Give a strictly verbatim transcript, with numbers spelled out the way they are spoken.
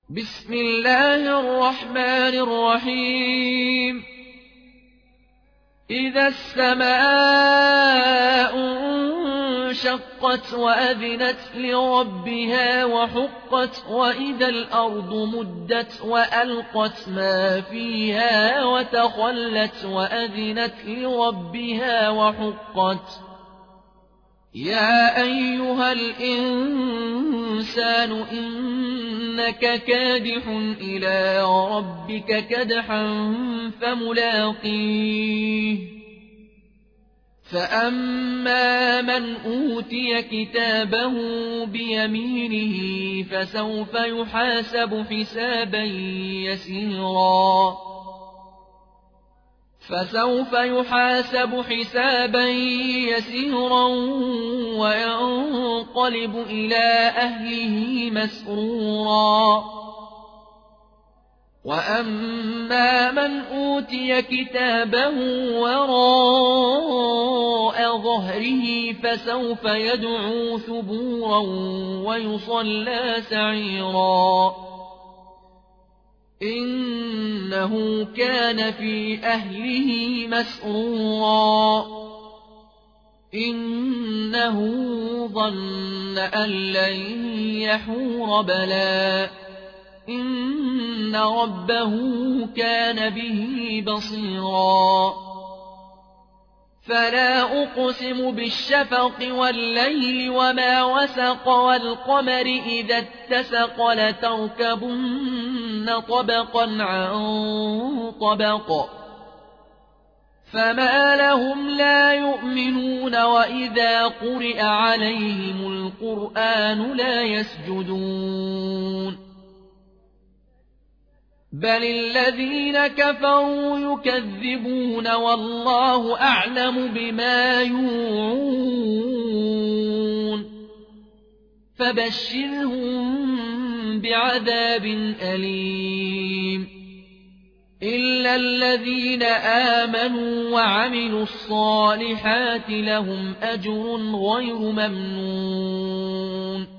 بسم الله الرحمن الرحيم إذا السماء انشقت وأذنت لربها وحقت وإذا الأرض مدت وألقت ما فيها وتخلت وأذنت لربها وحقت يا أيها الإنسان إنك كادح إلى ربك كدحا فملاقيه فأما من أوتي كتابه بيمينه فسوف يحاسب حسابا يسيرا فسوف يحاسب حسابا يسيرا وينقلب إلى أهله مسرورا وأما من أوتي كتابه وراء ظهره فسوف يدعو ثبورا ويصلى سعيرا إنه كان في أهله مسرورا إنه ظن أن لن يحور بلى إن ربه كان به بصيرا فلا أقسم بالشفق والليل وما وسق والقمر إذا اتسق لتركبن طبقا عن طبق فما لهم لا يؤمنون وإذا قرئ عليهم القرآن لا يسجدون بل الذين كفروا يكذبون والله أعلم بما يوعون فبشرهم بعذاب أليم إلا الذين آمنوا وعملوا الصالحات لهم أجر غير ممنون